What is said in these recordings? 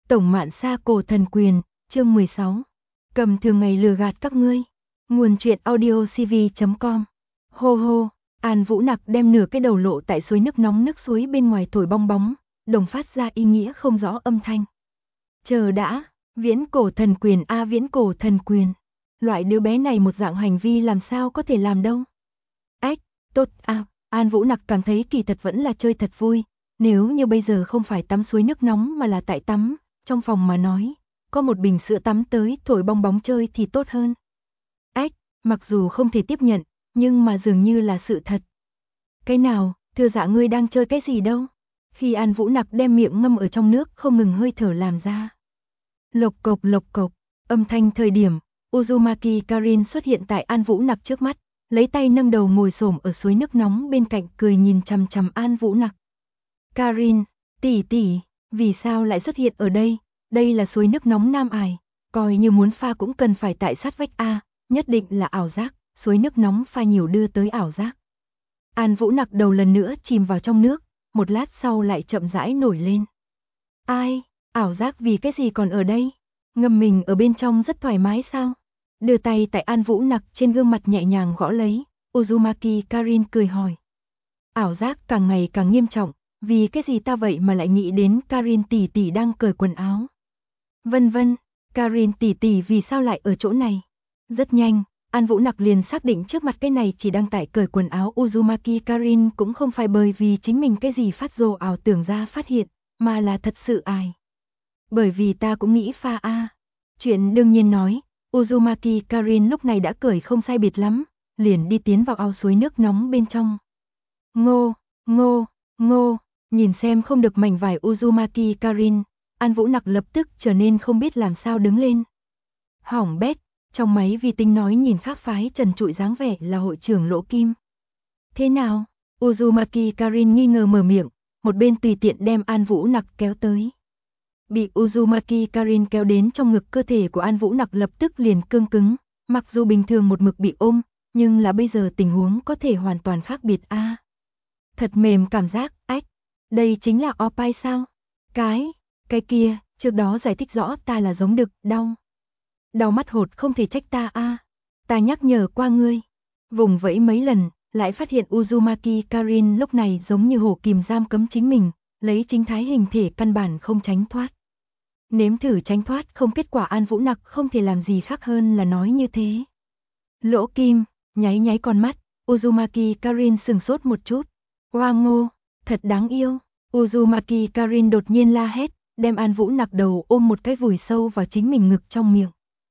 Tổng Mạn Sa Cổ Thần Quyền, chương 16. Cầm thường ngày lừa gạt các ngươi. Nguồn truyện audio cv.com. Hô hô, An Vũ Nặc đem nửa cái đầu lộ tại suối nước nóng, nước suối bên ngoài thổi bong bóng, đồng phát ra ý nghĩa không rõ âm thanh. Chờ đã, Viễn Cổ Thần Quyền a, Viễn Cổ Thần Quyền. Loại đứa bé này một dạng hành vi làm sao có thể làm đâu. Ách, tốt à, An Vũ Nặc cảm thấy kỳ thật vẫn là chơi thật vui. Nếu như bây giờ không phải tắm suối nước nóng mà là tại tắm trong phòng mà nói, có một bình sữa tắm tới thổi bong bóng chơi thì tốt hơn. Ách, mặc dù không thể tiếp nhận, nhưng mà dường như là sự thật. Cái nào, thưa dạ ngươi đang chơi cái gì đâu? Khi An Vũ Nặc đem miệng ngâm ở trong nước không ngừng hơi thở làm ra. Lộc cộc, âm thanh thời điểm, Uzumaki Karin xuất hiện tại An Vũ Nặc trước mắt, lấy tay nâng đầu ngồi xổm ở suối nước nóng bên cạnh cười nhìn chằm chằm An Vũ Nặc. Karin, tỷ tỷ, vì sao lại xuất hiện ở đây? Đây là suối nước nóng Nam Ải, coi như muốn pha cũng cần phải tại sát vách a, nhất định là ảo giác, suối nước nóng pha nhiều đưa tới ảo giác. An Vũ Nặc đầu lần nữa chìm vào trong nước, một lát sau lại chậm rãi nổi lên. Ai, ảo giác vì cái gì còn ở đây? Ngâm mình ở bên trong rất thoải mái sao? Đưa tay tại An Vũ Nặc trên gương mặt nhẹ nhàng gõ lấy, Uzumaki Karin cười hỏi. Ảo giác càng ngày càng nghiêm trọng, vì cái gì ta vậy mà lại nghĩ đến Karin tỷ tỷ đang cởi quần áo? Vân vân, Karin tỷ tỷ vì sao lại ở chỗ này? Rất nhanh, An Vũ Nặc liền xác định trước mặt cái này chỉ đang tại cởi quần áo Uzumaki Karin cũng không phải bởi vì chính mình cái gì phát rồ ảo tưởng ra phát hiện, mà là thật sự ai. Bởi vì ta cũng nghĩ pha a. Chuyện đương nhiên nói, Uzumaki Karin lúc này đã cởi không sai biệt lắm, liền đi tiến vào ao suối nước nóng bên trong. Ngô, nhìn xem không được mảnh vải Uzumaki Karin, An Vũ Nặc lập tức trở nên không biết làm sao đứng lên. Hỏng bét, trong máy vi tính nói nhìn khác phái trần trụi dáng vẻ là hội trưởng Lỗ Kim. Thế nào? Uzumaki Karin nghi ngờ mở miệng, một bên tùy tiện đem An Vũ Nặc kéo tới. Bị Uzumaki Karin kéo đến trong ngực, cơ thể của An Vũ Nặc lập tức liền cương cứng, mặc dù bình thường một mực bị ôm, nhưng là bây giờ tình huống có thể hoàn toàn khác biệt a. Thật mềm cảm giác, ách, đây chính là opai sao? Cái kia, trước đó giải thích rõ ta là giống đực, đau mắt hột không thể trách ta a. Ta nhắc nhở qua ngươi. Vùng vẫy mấy lần, lại phát hiện Uzumaki Karin lúc này giống như hổ kìm giam cấm chính mình, lấy chính thái hình thể căn bản không tránh thoát. Nếm thử tránh thoát không kết quả, An Vũ Nặc không thể làm gì khác hơn là nói như thế. Lỗ Kim, nháy con mắt, Uzumaki Karin sừng sốt một chút. Hoa Ngô, thật đáng yêu. Uzumaki Karin đột nhiên la hét, đem An Vũ Nặc đầu ôm một cái vùi sâu vào chính mình ngực trong miệng.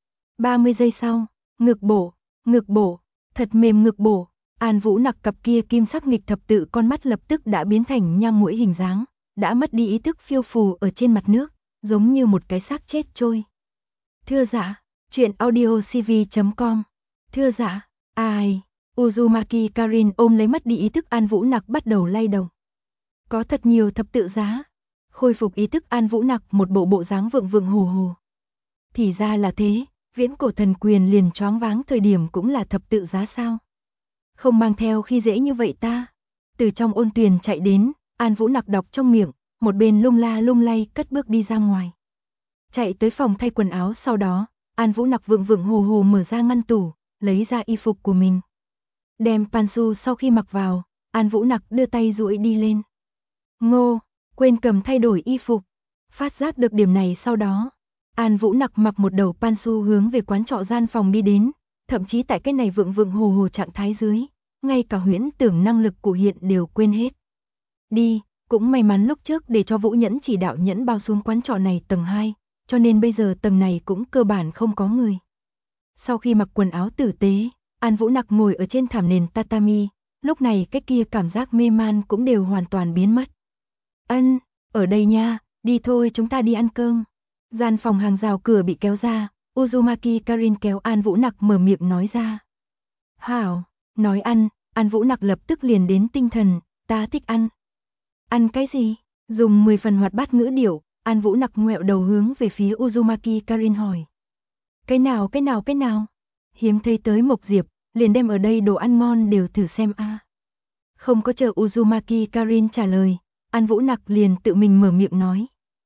30 giây sau, ngực bổ, thật mềm ngực bổ. An Vũ Nặc cặp kia kim sắc nghịch thập tự con mắt lập tức đã biến thành nham muỗi hình dáng, đã mất đi ý thức phiêu phù ở trên mặt nước, giống như một cái xác chết trôi. Thưa dạ, chuyện audio cv.com. Thưa dạ, ai? Uzumaki Karin ôm lấy mất đi ý thức An Vũ Nặc bắt đầu lay động. Có thật nhiều thập tự giá. Khôi phục ý thức An Vũ Nặc một bộ dáng vượng hồ. Thì ra là thế, Viễn Cổ Thần Quyền liền choáng váng thời điểm cũng là thập tự giá sao? Không mang theo khi dễ như vậy ta. Từ trong ôn tuyền chạy đến, An Vũ Nặc đọc trong miệng, một bên lung la lung lay cất bước đi ra ngoài. Chạy tới phòng thay quần áo, sau đó, An Vũ Nặc vượng hồ mở ra ngăn tủ, lấy ra y phục của mình. Đem pantsu sau khi mặc vào, An Vũ Nặc đưa tay duỗi đi lên. Quên cầm thay đổi y phục. Phát giác được điểm này sau đó, An Vũ Nặc mặc một đầu pantsu hướng về quán trọ gian phòng đi đến, thậm chí tại cái này vượng hồ trạng thái dưới, ngay cả huyễn tưởng năng lực của hiện đều quên hết. Đi, cũng may mắn lúc trước để cho Vũ Nhẫn chỉ đạo nhẫn bao xuống quán trọ này tầng 2, cho nên bây giờ tầng này cũng cơ bản không có người. Sau khi mặc quần áo tử tế, An Vũ Nặc ngồi ở trên thảm nền tatami, lúc này cái kia cảm giác mê man cũng đều hoàn toàn biến mất. Ở đây nha, đi thôi chúng ta đi ăn cơm. Gian phòng hàng rào cửa bị kéo ra, Uzumaki Karin kéo An Vũ Nặc mở miệng nói ra. Hảo, nói ăn, An Vũ Nặc lập tức liền đến tinh thần, ta thích ăn. Ăn cái gì? Dùng 10 phần hoạt bát ngữ điệu, An Vũ Nặc ngoẹo đầu hướng về phía Uzumaki Karin hỏi. Cái nào? Hiếm thấy tới Mộc Diệp, liền đem ở đây đồ ăn ngon đều thử xem a. Không có chờ Uzumaki Karin trả lời, An Vũ Nặc liền tự mình mở miệng nói.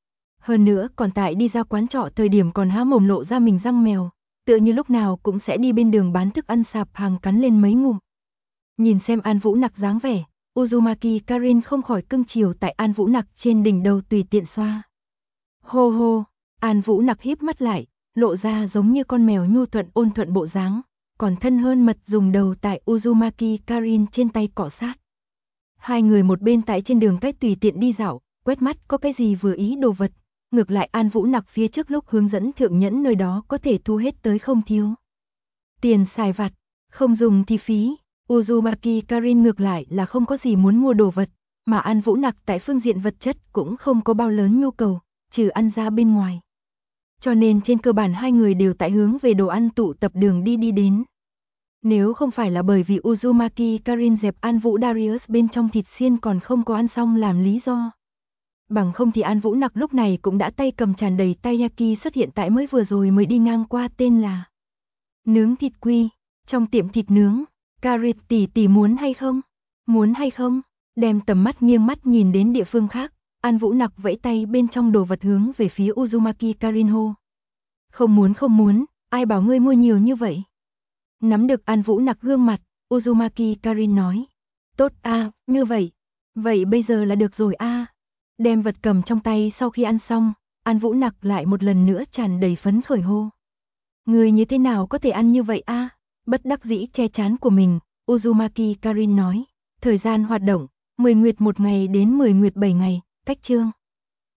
Hơn nữa còn tại đi ra quán trọ thời điểm còn há mồm lộ ra mình răng mèo, tựa như lúc nào cũng sẽ đi bên đường bán thức ăn sạp hàng cắn lên mấy ngụm. Nhìn xem An Vũ Nặc dáng vẻ, Uzumaki Karin không khỏi cưng chiều tại An Vũ Nặc trên đỉnh đầu tùy tiện xoa. Hô hô, An Vũ Nặc híp mắt lại, lộ ra giống như con mèo nhu thuận ôn thuận bộ dáng, còn thân hơn mật dùng đầu tại Uzumaki Karin trên tay cọ sát. Hai người một bên tại trên đường cách tùy tiện đi dạo, quét mắt có cái gì vừa ý đồ vật, ngược lại An Vũ Nặc phía trước lúc hướng dẫn thượng nhẫn nơi đó có thể thu hết tới không thiếu. Tiền xài vặt, không dùng thì phí, Uzumaki Karin ngược lại là không có gì muốn mua đồ vật, mà An Vũ Nặc tại phương diện vật chất cũng không có bao lớn nhu cầu, trừ ăn ra bên ngoài. Cho nên trên cơ bản hai người đều tại hướng về đồ ăn tụ tập đường đi đến. Nếu không phải là bởi vì Uzumaki Karin dẹp An Vũ Darius bên trong thịt xiên còn không có ăn xong làm lý do. Bằng không thì An Vũ Nặc lúc này cũng đã tay cầm tràn đầy taiyaki xuất hiện tại mới vừa rồi mới đi ngang qua tên là nướng thịt quy, trong tiệm thịt nướng. Karin tỷ muốn hay không? Muốn hay không? Đem tầm mắt nghiêng mắt nhìn đến địa phương khác, An Vũ Nặc vẫy tay bên trong đồ vật hướng về phía Uzumaki Karin hô. Không muốn, ai bảo ngươi mua nhiều như vậy? Nắm được An Vũ Nặc gương mặt, Uzumaki Karin nói. Tốt a, như vậy. Vậy bây giờ là được rồi a. Đem vật cầm trong tay sau khi ăn xong, An Vũ Nặc lại một lần nữa tràn đầy phấn khởi hô. Người như thế nào có thể ăn như vậy a? Bất đắc dĩ che chán của mình, Uzumaki Karin nói. Thời gian hoạt động, 10 nguyệt 1 ngày đến 10 nguyệt 7 ngày, cách chương.